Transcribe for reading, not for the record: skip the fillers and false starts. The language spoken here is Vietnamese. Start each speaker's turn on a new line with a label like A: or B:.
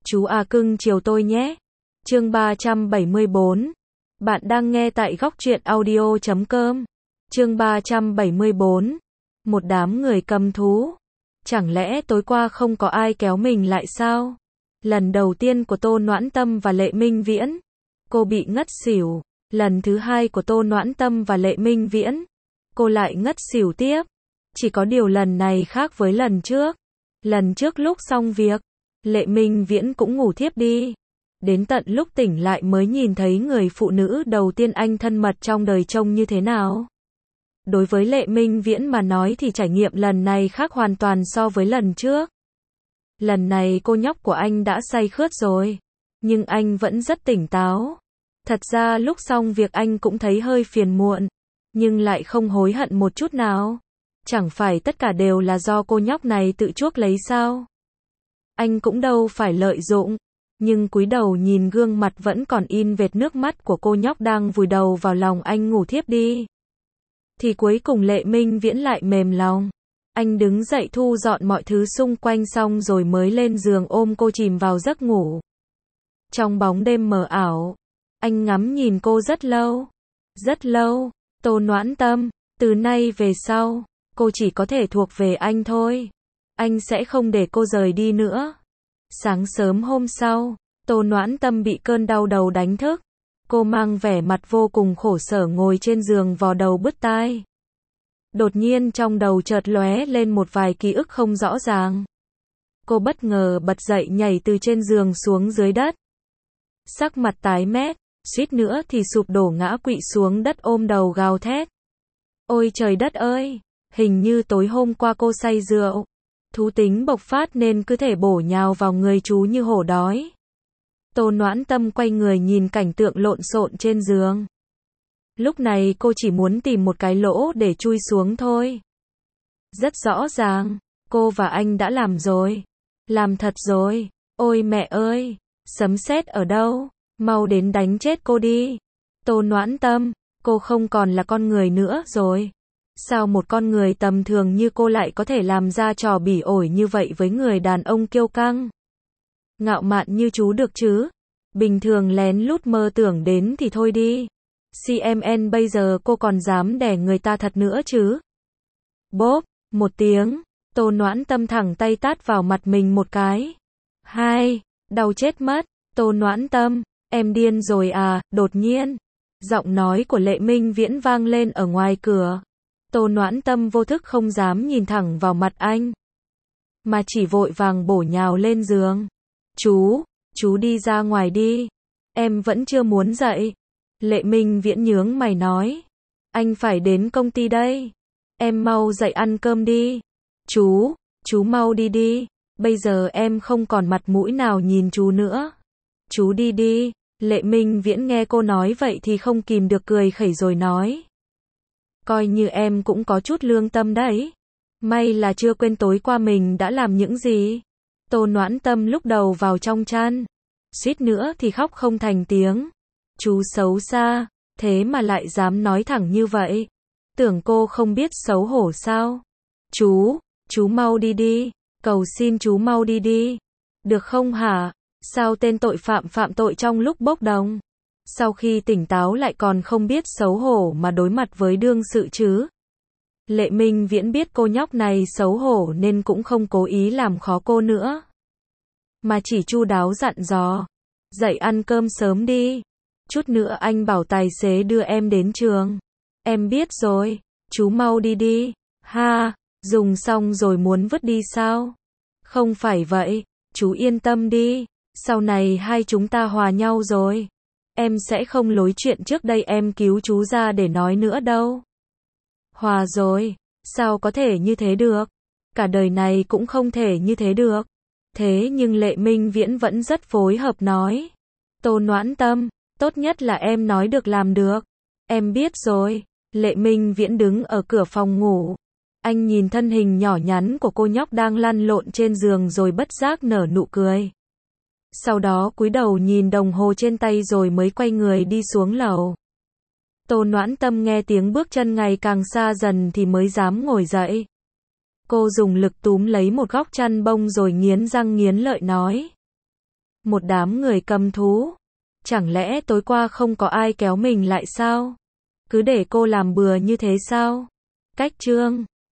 A: Chú à cưng chiều tôi nhé. Chương 374. Bạn đang nghe tại góc truyện audio.com. Chương 374. Một đám người cầm thú. Chẳng lẽ tối qua không có ai kéo mình lại sao? Lần đầu tiên của Tô Noãn Tâm và Lệ Minh Viễn, cô bị ngất xỉu. Lần thứ hai của Tô Noãn Tâm và Lệ Minh Viễn, cô lại ngất xỉu tiếp. Chỉ có điều lần này khác với lần trước. Lần trước lúc xong việc, Lệ Minh Viễn cũng ngủ thiếp đi. Đến tận lúc tỉnh lại mới nhìn thấy người phụ nữ đầu tiên anh thân mật trong đời trông như thế nào. Đối với Lệ Minh Viễn mà nói thì trải nghiệm lần này khác hoàn toàn so với lần trước. Lần này cô nhóc của anh đã say khướt rồi, nhưng anh vẫn rất tỉnh táo. Thật ra lúc xong việc anh cũng thấy hơi phiền muộn, nhưng lại không hối hận một chút nào. Chẳng phải tất cả đều là do cô nhóc này tự chuốc lấy sao? Anh cũng đâu phải lợi dụng, nhưng cúi đầu nhìn gương mặt vẫn còn in vệt nước mắt của cô nhóc đang vùi đầu vào lòng anh ngủ thiếp đi. Thì cuối cùng Lệ Minh Viễn lại mềm lòng. Anh đứng dậy thu dọn mọi thứ xung quanh xong rồi mới lên giường ôm cô chìm vào giấc ngủ. Trong bóng đêm mờ ảo, anh ngắm nhìn cô rất lâu. Rất lâu. Tô Noãn Tâm, từ nay về sau, cô chỉ có thể thuộc về anh thôi. Anh sẽ không để cô rời đi nữa. Sáng sớm hôm sau, Tô Noãn Tâm bị cơn đau đầu đánh thức. Cô mang vẻ mặt vô cùng khổ sở ngồi trên giường vò đầu bứt tai. Đột nhiên trong đầu chợt lóe lên một vài ký ức không rõ ràng. Cô bất ngờ bật dậy nhảy từ trên giường xuống dưới đất. Sắc mặt tái mét, suýt nữa thì sụp đổ ngã quỵ xuống đất ôm đầu gào thét. Ôi trời đất ơi, hình như tối hôm qua cô say rượu. Thú tính bộc phát nên cứ thể bổ nhào vào người chú như hổ đói. Tô Noãn Tâm quay người nhìn cảnh tượng lộn xộn trên giường. Lúc này cô chỉ muốn tìm một cái lỗ để chui xuống thôi. Rất rõ ràng, cô và anh đã làm rồi. Làm thật rồi. Ôi mẹ ơi, sấm sét ở đâu? Mau đến đánh chết cô đi. Tô Noãn Tâm, cô không còn là con người nữa rồi. Sao một con người tầm thường như cô lại có thể làm ra trò bỉ ổi như vậy với người đàn ông kiêu căng, ngạo mạn như chú được chứ? Bình thường lén lút mơ tưởng đến thì thôi đi. CMN bây giờ cô còn dám đè người ta thật nữa chứ? Bốp, một tiếng, Tô Noãn Tâm thẳng tay tát vào mặt mình một cái. Hai, đau chết mất. Tô Noãn Tâm, em điên rồi à? Đột nhiên, giọng nói của Lệ Minh Viễn vang lên ở ngoài cửa. Tô Noãn Tâm vô thức không dám nhìn thẳng vào mặt anh, mà chỉ vội vàng bổ nhào lên giường. Chú đi ra ngoài đi. Em vẫn chưa muốn dậy. Lệ Minh Viễn nhướng mày nói. Anh phải đến công ty đây. Em mau dậy ăn cơm đi. Chú mau đi đi. Bây giờ em không còn mặt mũi nào nhìn chú nữa. Chú đi đi. Lệ Minh Viễn nghe cô nói vậy thì không kìm được cười khẩy rồi nói. Coi như em cũng có chút lương tâm đấy. May là chưa quên tối qua mình đã làm những gì. Tô Noãn Tâm lúc đầu vào trong chăn, suýt nữa thì khóc không thành tiếng. Chú xấu xa, thế mà lại dám nói thẳng như vậy. Tưởng cô không biết xấu hổ sao? Chú mau đi đi. Cầu xin chú mau đi đi. Được không hả? Sao tên tội phạm phạm tội trong lúc bốc đồng, sau khi tỉnh táo lại còn không biết xấu hổ mà đối mặt với đương sự chứ? Lệ Minh Viễn biết cô nhóc này xấu hổ nên cũng không cố ý làm khó cô nữa, mà chỉ chu đáo dặn dò. Dậy ăn cơm sớm đi. Chút nữa anh bảo tài xế đưa em đến trường. Em biết rồi. Chú mau đi đi. Ha, dùng xong rồi muốn vứt đi sao? Không phải vậy. Chú yên tâm đi. Sau này hai chúng ta hòa nhau rồi. Em sẽ không lối chuyện trước đây em cứu chú ra để nói nữa đâu. Hòa rồi. Sao có thể như thế được? Cả đời này cũng không thể như thế được. Thế nhưng Lệ Minh Viễn vẫn rất phối hợp nói. Tô Noãn Tâm, tốt nhất là em nói được làm được. Em biết rồi. Lệ Minh Viễn đứng ở cửa phòng ngủ. Anh nhìn thân hình nhỏ nhắn của cô nhóc đang lăn lộn trên giường rồi bất giác nở nụ cười. Sau đó cúi đầu nhìn đồng hồ trên tay rồi mới quay người đi xuống lầu. Tô Noãn Tâm nghe tiếng bước chân ngày càng xa dần thì mới dám ngồi dậy. Cô dùng lực túm lấy một góc chăn bông rồi nghiến răng nghiến lợi nói. Một đám người cầm thú. Chẳng lẽ tối qua không có ai kéo mình lại sao? Cứ để cô làm bừa như thế sao? Cách chương